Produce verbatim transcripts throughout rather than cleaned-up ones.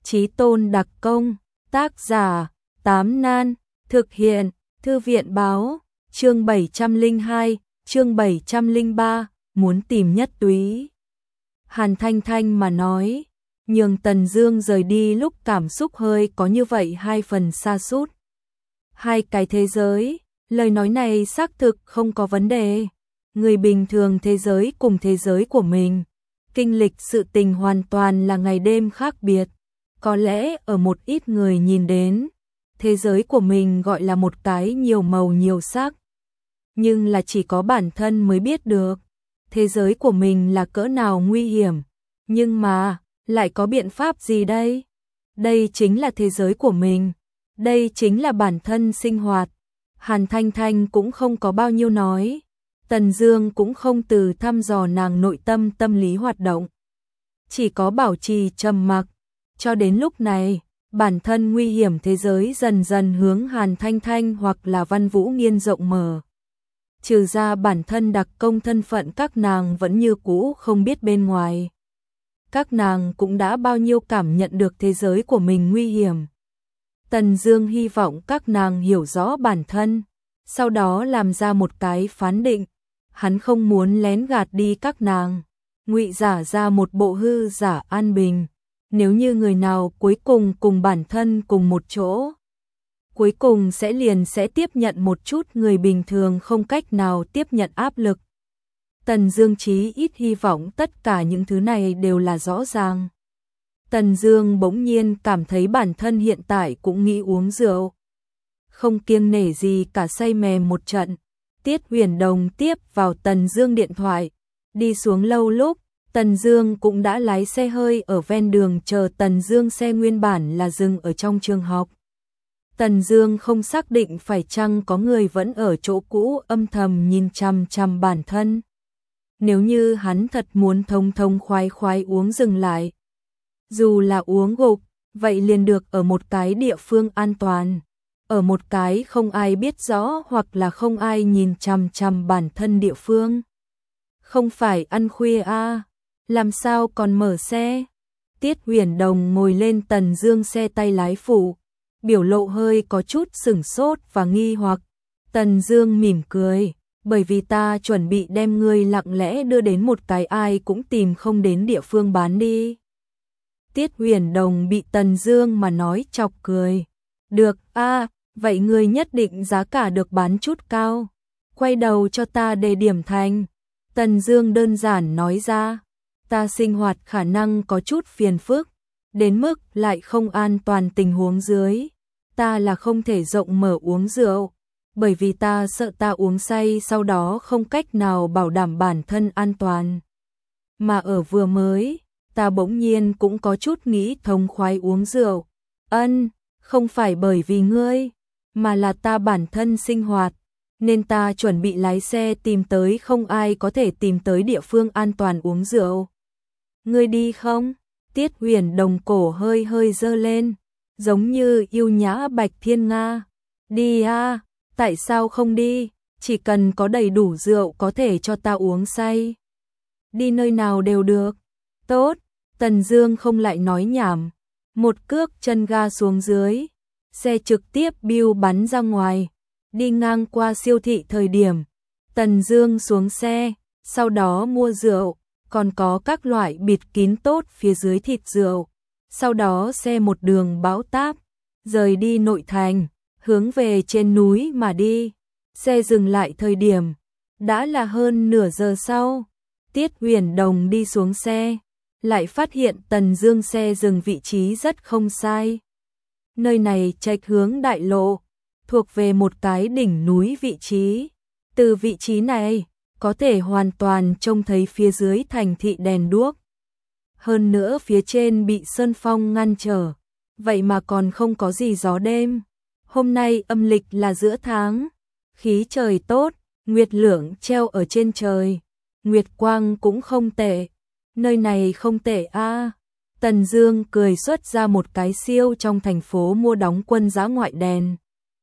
Chí Tôn đặc công, tác giả, Tám Nan, thực hiện, Thư viện báo, chương bảy trăm lẻ hai, chương bảy trăm lẻ ba, muốn tìm Nhất Túy. Hàn Thanh Thanh mà nói, nhường Tần Dương rời đi lúc cảm xúc hơi có như vậy hai phần sa sút. Hai cái thế giới, lời nói này xác thực không có vấn đề. Người bình thường thế giới cùng thế giới của mình, kinh lịch sự tình hoàn toàn là ngày đêm khác biệt. Có lẽ ở một ít người nhìn đến, thế giới của mình gọi là một cái nhiều màu nhiều sắc. Nhưng là chỉ có bản thân mới biết được, thế giới của mình là cỡ nào nguy hiểm. Nhưng mà, lại có biện pháp gì đây? Đây chính là thế giới của mình. Đây chính là bản thân sinh hoạt. Hàn Thanh Thanh cũng không có bao nhiêu nói. Tần Dương cũng không từ thăm dò nàng nội tâm tâm lý hoạt động. Chỉ có bảo trì trầm mặc. Cho đến lúc này, bản thân nguy hiểm thế giới dần dần hướng Hàn Thanh Thanh hoặc là Văn Vũ Nghiên rộng mở. Trừ ra bản thân đặc công thân phận các nàng vẫn như cũ không biết bên ngoài. Các nàng cũng đã bao nhiêu cảm nhận được thế giới của mình nguy hiểm. Tần Dương hy vọng các nàng hiểu rõ bản thân, sau đó làm ra một cái phán định. Hắn không muốn lén gạt đi các nàng, ngụy giả ra một bộ hư giả an bình. Nếu như người nào cuối cùng cùng bản thân cùng một chỗ, cuối cùng sẽ liền sẽ tiếp nhận một chút người bình thường không cách nào tiếp nhận áp lực. Tần Dương chí ít hy vọng tất cả những thứ này đều là rõ ràng. Tần Dương bỗng nhiên cảm thấy bản thân hiện tại cũng nghĩ uống rượu. Không kiêng nể gì cả say mềm một trận. Tiết Huyền Đồng tiếp vào Tần Dương điện thoại. Đi xuống lâu lúc, Tần Dương cũng đã lái xe hơi ở ven đường chờ Tần Dương xe nguyên bản là dừng ở trong trường học. Tần Dương không xác định phải chăng có người vẫn ở chỗ cũ âm thầm nhìn chằm chằm bản thân. Nếu như hắn thật muốn thông thông khoái khoái uống dừng lại, dù là uống gục, vậy liền được ở một cái địa phương an toàn, ở một cái không ai biết rõ hoặc là không ai nhìn chằm chằm bản thân địa phương. Không phải ăn khuya a, à, làm sao còn mở xe? Tiết Huyền Đồng ngồi lên Tần Dương xe tay lái phụ, biểu lộ hơi có chút sửng sốt và nghi hoặc. Tần Dương mỉm cười, bởi vì ta chuẩn bị đem ngươi lặng lẽ đưa đến một cái ai cũng tìm không đến địa phương bán đi. Tiết Huyền Đồng bị Tần Dương mà nói chọc cười. Được a, à, vậy ngươi nhất định giá cả được bán chút cao. Quay đầu cho ta đề điểm thành. Tần Dương đơn giản nói ra. Ta sinh hoạt khả năng có chút phiền phức, đến mức lại không an toàn tình huống dưới. Ta là không thể rộng mở uống rượu, bởi vì ta sợ ta uống say sau đó không cách nào bảo đảm bản thân an toàn. Mà ở vừa mới, ta bỗng nhiên cũng có chút nghĩ thông khoái uống rượu. Ân, không phải bởi vì ngươi, mà là ta bản thân sinh hoạt, nên ta chuẩn bị lái xe tìm tới không ai có thể tìm tới địa phương an toàn uống rượu. Ngươi đi không? Tiết Huyền Đồng cổ hơi hơi dơ lên, giống như yêu nhã Bạch Thiên Nga. Đi a, tại sao không đi? Chỉ cần có đầy đủ rượu có thể cho ta uống say. Đi nơi nào đều được. Tốt, Tần Dương không lại nói nhảm, một cước chân ga xuống dưới, xe trực tiếp biu bắn ra ngoài. Đi ngang qua siêu thị thời điểm, Tần Dương xuống xe, sau đó mua rượu, còn có các loại bịt kín tốt phía dưới thịt rượu. Sau đó xe một đường bão táp, rời đi nội thành, hướng về trên núi mà đi. Xe dừng lại thời điểm, đã là hơn nửa giờ sau. Tiết Huyền Đồng đi xuống xe, lại phát hiện Tần Dương xe dừng vị trí rất không sai. Nơi này chệch hướng đại lộ, thuộc về một cái đỉnh núi vị trí. Từ vị trí này, có thể hoàn toàn trông thấy phía dưới thành thị đèn đuốc. Hơn nữa phía trên bị sơn phong ngăn trở, vậy mà còn không có gì gió đêm. Hôm nay âm lịch là giữa tháng, khí trời tốt, nguyệt lượng treo ở trên trời, nguyệt quang cũng không tệ. Nơi này không tệ a. À. Tần Dương cười xuất ra một cái siêu trong thành phố mua đóng quân dã ngoại đèn.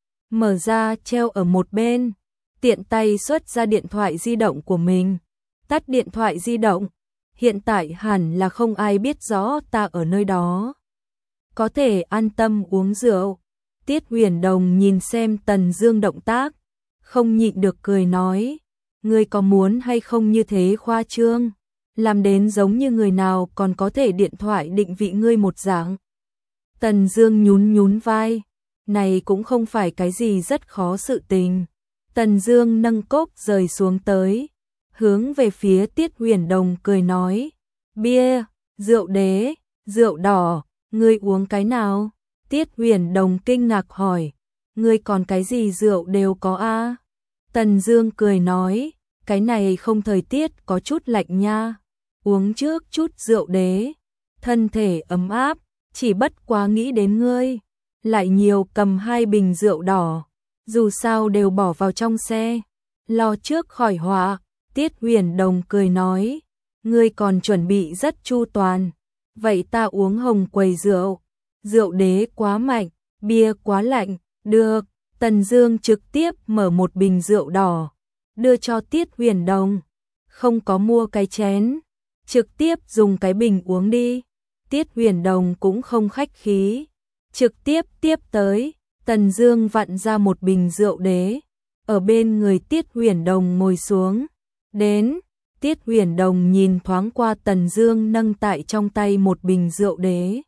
Mở ra treo ở một bên, tiện tay xuất ra điện thoại di động của mình. Tắt điện thoại di động, hiện tại hẳn là không ai biết rõ ta ở nơi đó. có thể an tâm uống rượu. Tiết Huyền Đồng nhìn xem Tần Dương động tác, không nhịn được cười nói, ngươi có muốn hay không như thế khoa trương, làm đến giống như người nào còn có thể điện thoại định vị ngươi một dạng. Tần Dương nhún nhún vai, này cũng không phải cái gì rất khó sự tình. Tần Dương nâng cốc rời xuống tới, hướng về phía Tiết Huyền Đồng cười nói, bia, rượu đế, rượu đỏ, ngươi uống cái nào? Tiết Huyền Đồng kinh ngạc hỏi, ngươi còn cái gì rượu đều có a? À? Tần Dương cười nói, cái này không thời tiết có chút lạnh nha, uống trước chút rượu đế, thân thể ấm áp, chỉ bất quá nghĩ đến ngươi, lại nhiều cầm hai bình rượu đỏ, dù sao đều bỏ vào trong xe, lo trước khỏi họa. Tiết Huyền Đồng cười nói, ngươi còn chuẩn bị rất chu toàn, vậy ta uống hồng quầy rượu, rượu đế quá mạnh, bia quá lạnh, được. Tần Dương trực tiếp mở một bình rượu đỏ, đưa cho Tiết Huyền Đồng, không có mua cái chén, trực tiếp dùng cái bình uống đi. Tiết Huyền Đồng cũng không khách khí, trực tiếp tiếp tới. Tần Dương vặn ra một bình rượu đế, ở bên người Tiết Huyền Đồng ngồi xuống. Đến, Tiết Huyền Đồng nhìn thoáng qua Tần Dương nâng tại trong tay một bình rượu đế,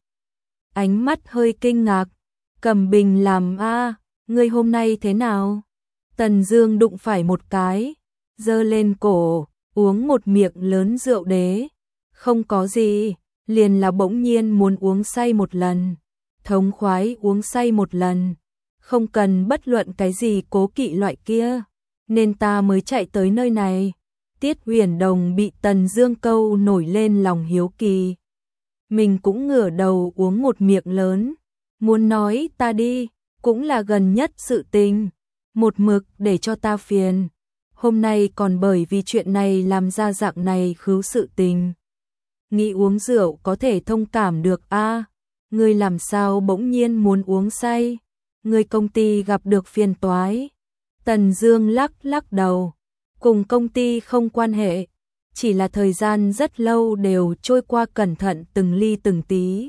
ánh mắt hơi kinh ngạc, cầm bình làm a, ngươi hôm nay thế nào? Tần Dương đụng phải một cái, giơ lên cổ, uống một miệng lớn rượu đế, không có gì, liền là bỗng nhiên muốn uống say một lần, thống khoái uống say một lần, không cần bất luận cái gì cố kỵ loại kia, nên ta mới chạy tới nơi này. Tiết Huyền Đồng bị Tần Dương câu nổi lên lòng hiếu kỳ, mình cũng ngửa đầu uống một miệng lớn, muốn nói ta đi, cũng là gần nhất sự tình, một mực để cho ta phiền, hôm nay còn bởi vì chuyện này làm ra dạng này khứu sự tình. Nghĩ uống rượu có thể thông cảm được a, à, ngươi làm sao bỗng nhiên muốn uống say, ngươi công ty gặp được phiền toái. Tần Dương lắc lắc đầu, cùng công ty không quan hệ, chỉ là thời gian rất lâu đều trôi qua cẩn thận từng ly từng tí,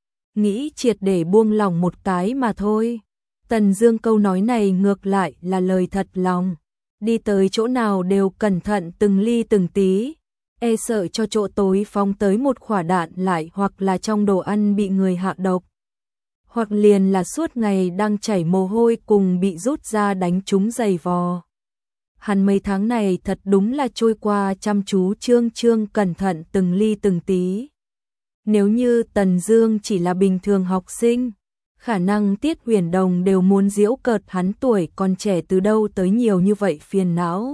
nghĩ triệt để buông lòng một cái mà thôi. Tần Dương câu nói này ngược lại là lời thật lòng, đi tới chỗ nào đều cẩn thận từng ly từng tí, e sợ cho chỗ tối phóng tới một quả đạn lại, hoặc là trong đồ ăn bị người hạ độc, hoặc liền là suốt ngày đang chảy mồ hôi cùng bị rút ra đánh trúng giày vò. Hắn mấy tháng này thật đúng là trôi qua chăm chú trương trương cẩn thận từng ly từng tí. Nếu như Tần Dương chỉ là bình thường học sinh, khả năng Tiết Huyền Đồng đều muốn giễu cợt hắn tuổi còn trẻ từ đâu tới nhiều như vậy phiền não.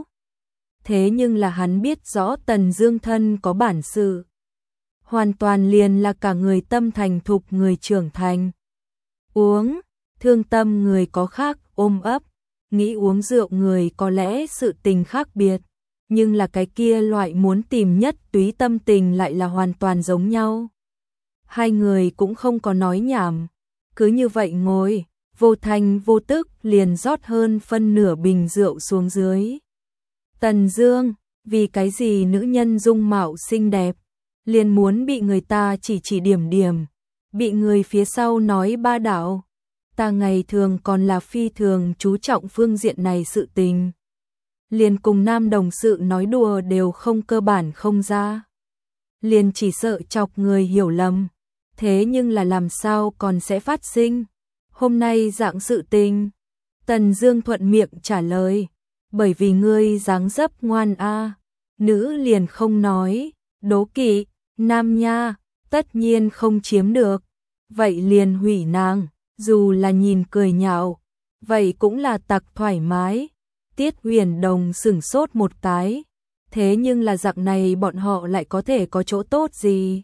Thế nhưng là hắn biết rõ Tần Dương thân có bản sự, hoàn toàn liền là cả người tâm thành thục người trưởng thành. Uống, thương tâm người có khác ôm ấp, nghĩ uống rượu người có lẽ sự tình khác biệt, nhưng là cái kia loại muốn tìm nhất túy tâm tình lại là hoàn toàn giống nhau. Hai người cũng không có nói nhảm, cứ như vậy ngồi, vô thanh vô tức liền rót hơn phân nửa bình rượu xuống dưới. Tần Dương, vì cái gì nữ nhân dung mạo xinh đẹp, liền muốn bị người ta chỉ chỉ điểm điểm, bị người phía sau nói ba đạo. Ta ngày thường còn là phi thường chú trọng phương diện này sự tình, liền cùng nam đồng sự nói đùa đều không cơ bản không ra, liền chỉ sợ chọc người hiểu lầm. Thế nhưng là làm sao còn sẽ phát sinh hôm nay dạng sự tình? Tần Dương thuận miệng trả lời, bởi vì ngươi dáng dấp ngoan a. À. Nữ liền không nói, đố kỵ, nam nha, tất nhiên không chiếm được, vậy liền hủy nàng, dù là nhìn cười nhạo, vậy cũng là tặc thoải mái. Tiết Huyền Đồng sửng sốt một cái, thế nhưng là dạng này bọn họ lại có thể có chỗ tốt gì?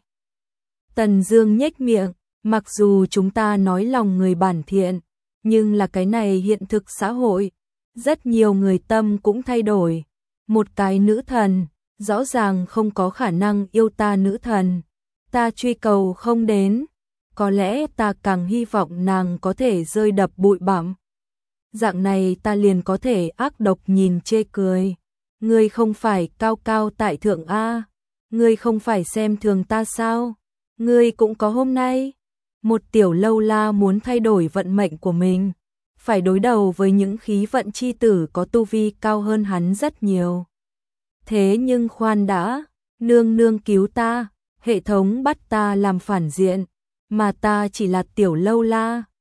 Tần Dương nhếch miệng, mặc dù chúng ta nói lòng người bản thiện, nhưng là cái này hiện thực xã hội, rất nhiều người tâm cũng thay đổi. Một cái nữ thần, rõ ràng không có khả năng yêu ta nữ thần, ta truy cầu không đến, có lẽ ta càng hy vọng nàng có thể rơi đập bụi bặm. Dạng này ta liền có thể ác độc nhìn chê cười. Ngươi không phải cao cao tại thượng a, ngươi không phải xem thường ta sao? Ngươi cũng có hôm nay. Một tiểu lâu la muốn thay đổi vận mệnh của mình, phải đối đầu với những khí vận chi tử có tu vi cao hơn hắn rất nhiều. Thế nhưng khoan đã, nương nương cứu ta, hệ thống bắt ta làm phản diện, mà ta chỉ là tiểu lâu la,